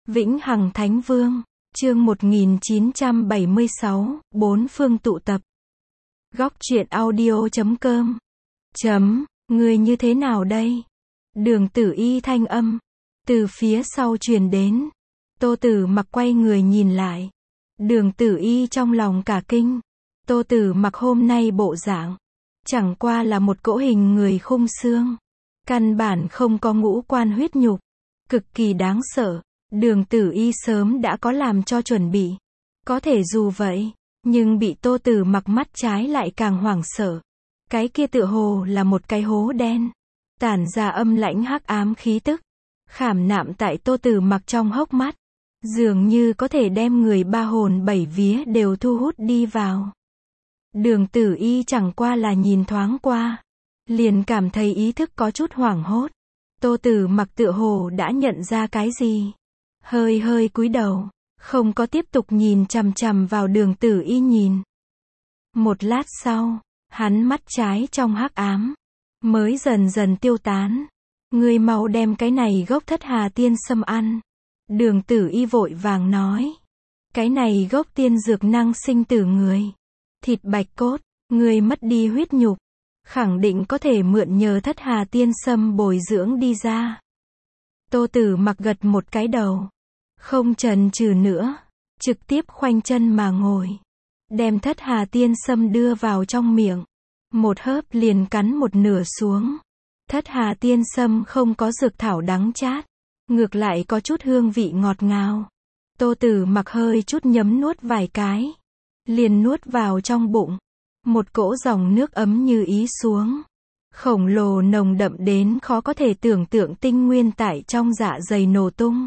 Vĩnh Hằng Thánh Vương, chương 1976, bốn phương tụ tập. Góc truyện audio.com. Người như thế nào đây? Đường Tử Y thanh âm, từ phía sau truyền đến. Tô Tử Mặc quay người nhìn lại. Đường Tử Y trong lòng cả kinh. Tô Tử Mặc hôm nay bộ dạng, chẳng qua là một cỗ hình người khung xương. Căn bản không có ngũ quan huyết nhục. Cực kỳ đáng sợ. Đường Tử Y sớm đã có làm cho chuẩn bị. Có thể dù vậy, nhưng bị Tô Tử Mặc mắt trái lại càng hoảng sợ. Cái kia tựa hồ là một cái hố đen, tản ra âm lãnh hắc ám khí tức, khảm nạm tại Tô Tử Mặc trong hốc mắt, dường như có thể đem người ba hồn bảy vía đều thu hút đi vào. Đường Tử Y chẳng qua là nhìn thoáng qua, liền cảm thấy ý thức có chút hoảng hốt. Tô Tử Mặc tựa hồ đã nhận ra cái gì, hơi cúi đầu, không có tiếp tục nhìn chằm chằm vào Đường Tử Y nhìn. Một lát sau, hắn mắt trái trong hắc ám mới dần dần tiêu tán. Ngươi mau đem cái này gốc Thất Hà Tiên Sâm ăn. Đường Tử Y vội vàng nói. Cái này gốc tiên dược năng sinh tử người. Thịt bạch cốt, ngươi mất đi huyết nhục, khẳng định có thể mượn nhờ Thất Hà Tiên Sâm bồi dưỡng đi ra. Tô Tử Mặc gật một cái đầu, không chần chừ nữa, trực tiếp khoanh chân mà ngồi, đem Thất Hà Tiên Sâm đưa vào trong miệng, một hớp liền cắn một nửa xuống. Thất Hà Tiên Sâm không có dược thảo đắng chát, ngược lại có chút hương vị ngọt ngào. Tô Tử Mặc hơi chút nhấm nuốt vài cái, liền nuốt vào trong bụng, một cỗ dòng nước ấm như ý xuống. Khổng lồ nồng đậm đến khó có thể tưởng tượng tinh nguyên tại trong dạ dày nổ tung,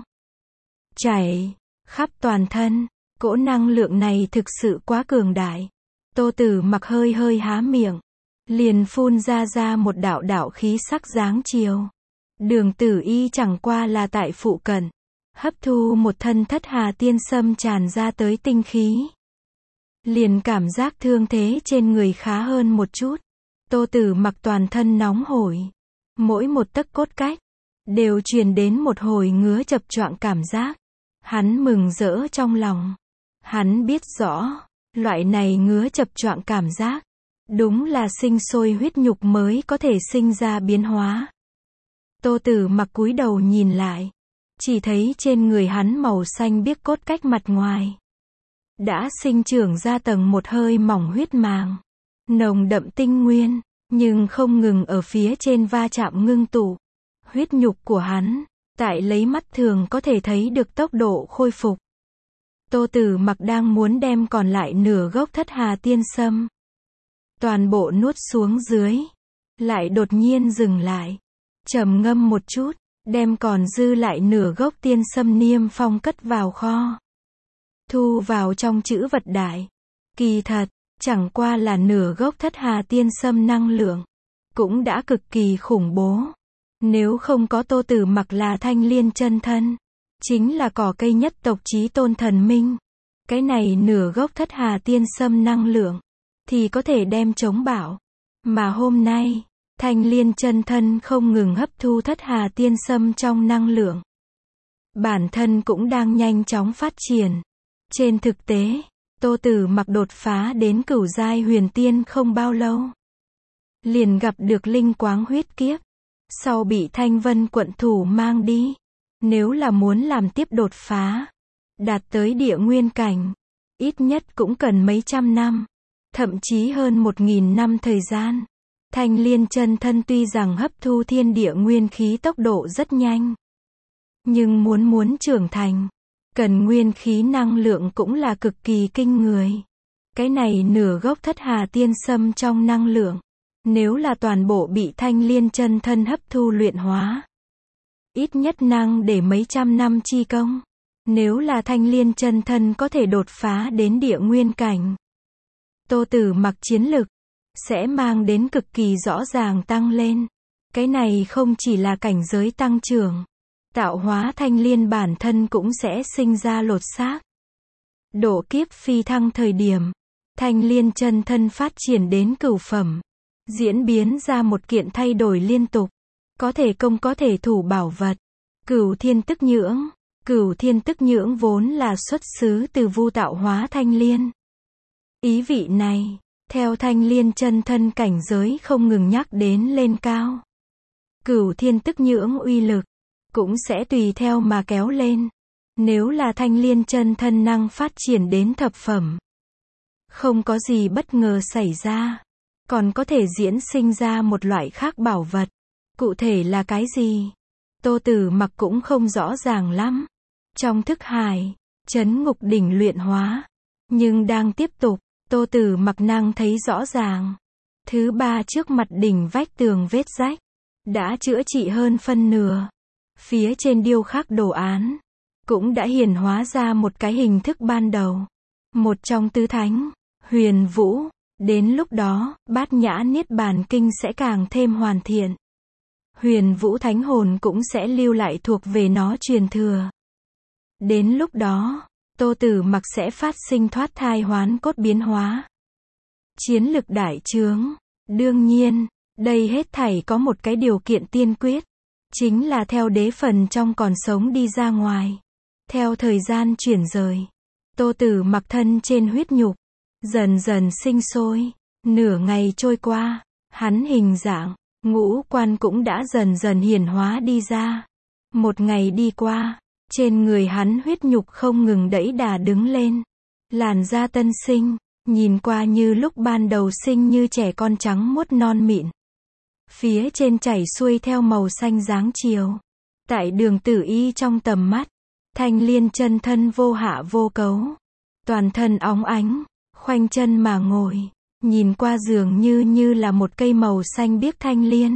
chảy khắp toàn thân. Cỗ năng lượng này thực sự quá cường đại. Tô Tử Mặc hơi há miệng, liền phun ra một đạo khí sắc dáng chiều. Đường Tử Y chẳng qua là tại phụ cận, hấp thu một thân Thất Hà Tiên Sâm tràn ra tới tinh khí, liền cảm giác thương thế trên người khá hơn một chút. Tô Tử Mặc toàn thân nóng hổi, mỗi một tấc cốt cách đều truyền đến một hồi ngứa chập choạng cảm giác. Hắn mừng rỡ trong lòng. Hắn biết rõ, loại này ngứa chập choạng cảm giác, đúng là sinh sôi huyết nhục mới có thể sinh ra biến hóa. Tô Tử Mặc cúi đầu nhìn lại, chỉ thấy trên người hắn màu xanh biếc cốt cách mặt ngoài đã sinh trưởng ra tầng một hơi mỏng huyết màng, nồng đậm tinh nguyên, nhưng không ngừng ở phía trên va chạm ngưng tụ. Huyết nhục của hắn, tại lấy mắt thường có thể thấy được tốc độ khôi phục. Tô Tử Mặc đang muốn đem còn lại nửa gốc Thất Hà Tiên Sâm toàn bộ nuốt xuống dưới, lại đột nhiên dừng lại, trầm ngâm một chút, đem còn dư lại nửa gốc tiên sâm niêm phong cất vào kho, thu vào trong trữ vật đại. Kỳ thật, chẳng qua là nửa gốc Thất Hà Tiên Sâm năng lượng, cũng đã cực kỳ khủng bố. Nếu không có Tô Tử Mặc là Thanh Liên chân thân, chính là cỏ cây nhất tộc chí tôn thần minh, cái này nửa gốc Thất Hà Tiên Sâm năng lượng thì có thể đem chống bão. Mà hôm nay, Thanh Liên chân thân không ngừng hấp thu Thất Hà Tiên Sâm trong năng lượng, bản thân cũng đang nhanh chóng phát triển. Trên thực tế, Tô Tử Mặc đột phá đến cửu giai huyền tiên không bao lâu, liền gặp được linh quáng huyết kiếp, sau bị Thanh Vân quận thủ mang đi. Nếu là muốn làm tiếp đột phá, đạt tới địa nguyên cảnh, ít nhất cũng cần mấy trăm năm, thậm chí hơn 1000 năm thời gian. Thanh Liên chân thân tuy rằng hấp thu thiên địa nguyên khí tốc độ rất nhanh, nhưng muốn trưởng thành, cần nguyên khí năng lượng cũng là cực kỳ kinh người. Cái này nửa gốc Thất Hà Tiên Sâm trong năng lượng, nếu là toàn bộ bị Thanh Liên chân thân hấp thu luyện hóa, ít nhất năng để mấy trăm năm chi công. Nếu là Thanh Liên chân thân có thể đột phá đến địa nguyên cảnh, Tô Tử Mặc chiến lực sẽ mang đến cực kỳ rõ ràng tăng lên. Cái này không chỉ là cảnh giới tăng trưởng, tạo hóa Thanh Liên bản thân cũng sẽ sinh ra lột xác. Độ kiếp phi thăng thời điểm, Thanh Liên chân thân phát triển đến cửu phẩm, diễn biến ra một kiện thay đổi liên tục, có thể công có thể thủ bảo vật, Cửu Thiên Tức Nhưỡng, Cửu thiên tức nhưỡng vốn là xuất xứ từ Vu tạo hóa Thanh Liên. Ý vị này, theo Thanh Liên chân thân cảnh giới không ngừng nhắc đến lên cao. Cửu thiên tức nhưỡng uy lực, cũng sẽ tùy theo mà kéo lên. Nếu là Thanh Liên chân thân năng phát triển đến thập phẩm, không có gì bất ngờ xảy ra, còn có thể diễn sinh ra một loại khác bảo vật. Cụ thể là cái gì? Tô Tử Mặc cũng không rõ ràng lắm. Trong thức hải, chấn ngục đỉnh luyện hóa, nhưng đang tiếp tục, Tô Tử Mặc năng thấy rõ ràng. Thứ ba, trước mặt đỉnh vách tường vết rách, đã chữa trị hơn phân nửa. Phía trên điêu khắc đồ án, cũng đã hiển hóa ra một cái hình thức ban đầu. Một trong tứ thánh, Huyền Vũ, đến lúc đó, Bát Nhã Niết Bàn Kinh sẽ càng thêm hoàn thiện. Huyền Vũ thánh hồn cũng sẽ lưu lại thuộc về nó truyền thừa. Đến lúc đó, Tô Tử Mặc sẽ phát sinh thoát thai hoán cốt biến hóa. Chiến lực đại trướng. Đương nhiên, đây hết thảy có một cái điều kiện tiên quyết. Chính là theo đế phần trong còn sống đi ra ngoài. Theo thời gian chuyển rời, Tô Tử Mặc thân trên huyết nhục, dần dần sinh sôi. Nửa ngày trôi qua, hắn hình dạng, ngũ quan cũng đã dần dần hiển hóa đi ra. Một ngày đi qua, trên người hắn huyết nhục không ngừng đẫy đà đứng lên. Làn da tân sinh, nhìn qua như lúc ban đầu sinh như trẻ con trắng muốt non mịn. Phía trên chảy xuôi theo màu xanh dáng chiều. Tại Đường Tử Y trong tầm mắt, Thanh Liên chân thân vô hạ vô cấu. Toàn thân óng ánh, khoanh chân mà ngồi. Nhìn qua dường như là một cây màu xanh biếc thanh liên.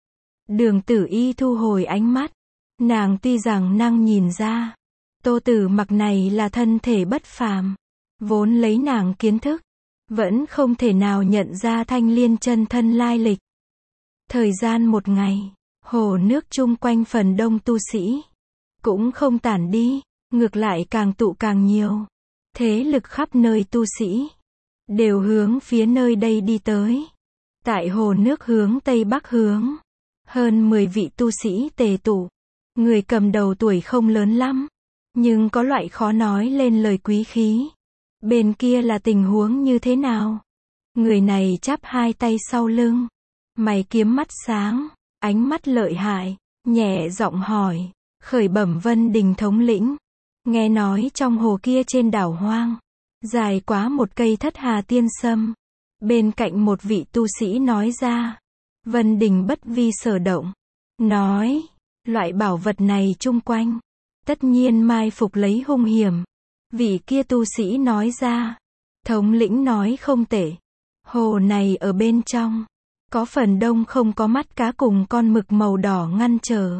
Đường Tử Y thu hồi ánh mắt. Nàng tuy rằng năng nhìn ra, Tô Tử Mặc này là thân thể bất phàm. Vốn lấy nàng kiến thức, vẫn không thể nào nhận ra Thanh Liên chân thân lai lịch. Thời gian một ngày, hồ nước chung quanh phần đông tu sĩ cũng không tản đi, ngược lại càng tụ càng nhiều. Thế lực khắp nơi tu sĩ đều hướng phía nơi đây đi tới. Tại hồ nước hướng tây bắc hướng, hơn 10 vị tu sĩ tề tụ. Người cầm đầu tuổi không lớn lắm, nhưng có loại khó nói lên lời quý khí. Bên kia là tình huống như thế nào? Người này chắp hai tay sau lưng, mày kiếm mắt sáng, ánh mắt lợi hại, nhẹ giọng hỏi, khởi bẩm Vân Đình thống lĩnh. Nghe nói trong hồ kia trên đảo hoang, dài quá một cây Thất Hà Tiên Sâm. Bên cạnh một vị tu sĩ nói ra. Vân Đình bất vi sở động, nói, loại bảo vật này chung quanh, tất nhiên mai phục lấy hung hiểm. Vị kia tu sĩ nói ra, thống lĩnh nói không tệ. Hồ này ở bên trong, có phần đông không có mắt cá cùng con mực màu đỏ ngăn trở.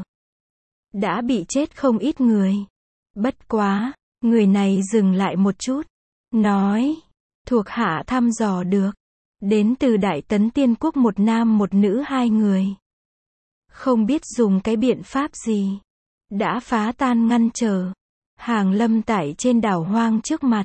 Đã bị chết không ít người. Bất quá, người này dừng lại một chút, nói, thuộc hạ thăm dò được, đến từ Đại Tấn Tiên Quốc một nam một nữ hai người. Không biết dùng cái biện pháp gì, đã phá tan ngăn trở, hàng lâm tại trên đảo hoang trước mặt.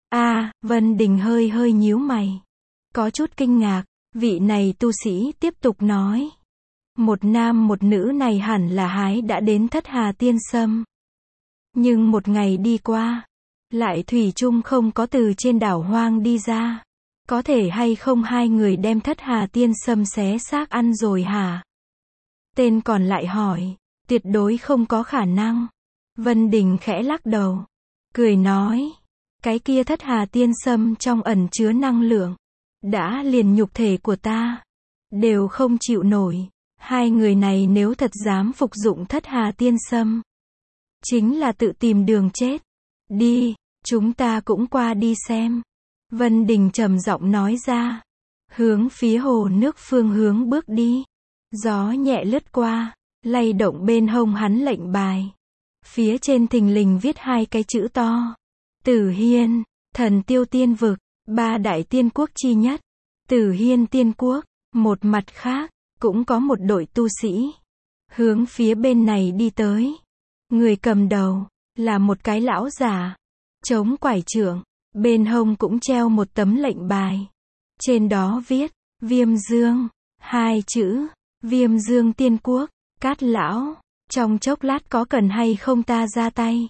Vân Đình hơi nhíu mày, có chút kinh ngạc. Vị này tu sĩ tiếp tục nói, một nam một nữ này hẳn là hái đã đến Thất Hà Tiên Sâm. Nhưng một ngày đi qua, lại thủy chung không có từ trên đảo hoang đi ra. Có thể hay không hai người đem Thất Hà Tiên Sâm xé xác ăn rồi hả? Tên còn lại hỏi, tuyệt đối không có khả năng. Vân Đình khẽ lắc đầu, cười nói, cái kia Thất Hà Tiên Sâm trong ẩn chứa năng lượng, đã liền nhục thể của ta, đều không chịu nổi. Hai người này nếu thật dám phục dụng Thất Hà Tiên Sâm, chính là tự tìm đường chết. Đi, chúng ta cũng qua đi xem. Vân Đình trầm giọng nói ra, hướng phía hồ nước phương hướng bước đi. Gió nhẹ lướt qua, lay động bên hông hắn lệnh bài. Phía trên thình lình viết hai cái chữ to. Tử Hiên, Thần Tiêu Tiên Vực, ba đại tiên quốc chi nhất. Tử Hiên Tiên Quốc. Một mặt khác, cũng có một đội tu sĩ hướng phía bên này đi tới. Người cầm đầu là một cái lão già, chống quải trượng, bên hông cũng treo một tấm lệnh bài. Trên đó viết, Viêm Dương, hai chữ, Viêm Dương Tiên Quốc. Cát lão, trong chốc lát có cần hay không ta ra tay?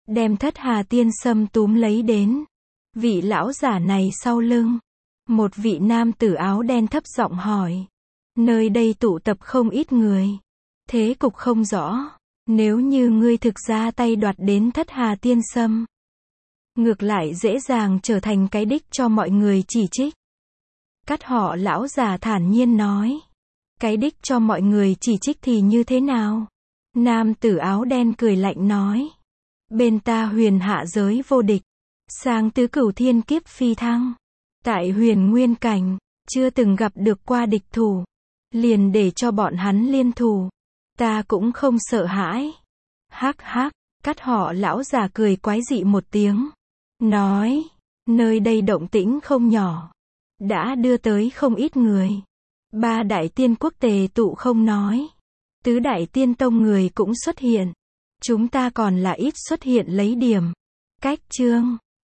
đem Thất Hà Tiên Sâm túm lấy đến. Vị lão giả này sau lưng, một vị nam tử áo đen thấp giọng hỏi. Nơi đây tụ tập không ít người. Thế cục không rõ. Nếu như ngươi thực ra tay đoạt đến Thất Hà Tiên Sâm, ngược lại dễ dàng trở thành cái đích cho mọi người chỉ trích. Cắt Họ lão già thản nhiên nói. Cái đích cho mọi người chỉ trích thì như thế nào? Nam tử áo đen cười lạnh nói. Bên ta huyền hạ giới vô địch. Sang tứ cửu thiên kiếp phi thăng. Tại huyền nguyên cảnh, chưa từng gặp được qua địch thủ. Liền để cho bọn hắn liên thủ. Ta cũng không sợ hãi. Hắc hắc, Cắt Họ lão già cười quái dị một tiếng. Nói, nơi đây động tĩnh không nhỏ. Đã đưa tới không ít người. 3 đại tiên quốc tề tụ không nói. Tứ đại tiên tông người cũng xuất hiện. Chúng ta còn là ít xuất hiện lấy điểm. Cách chương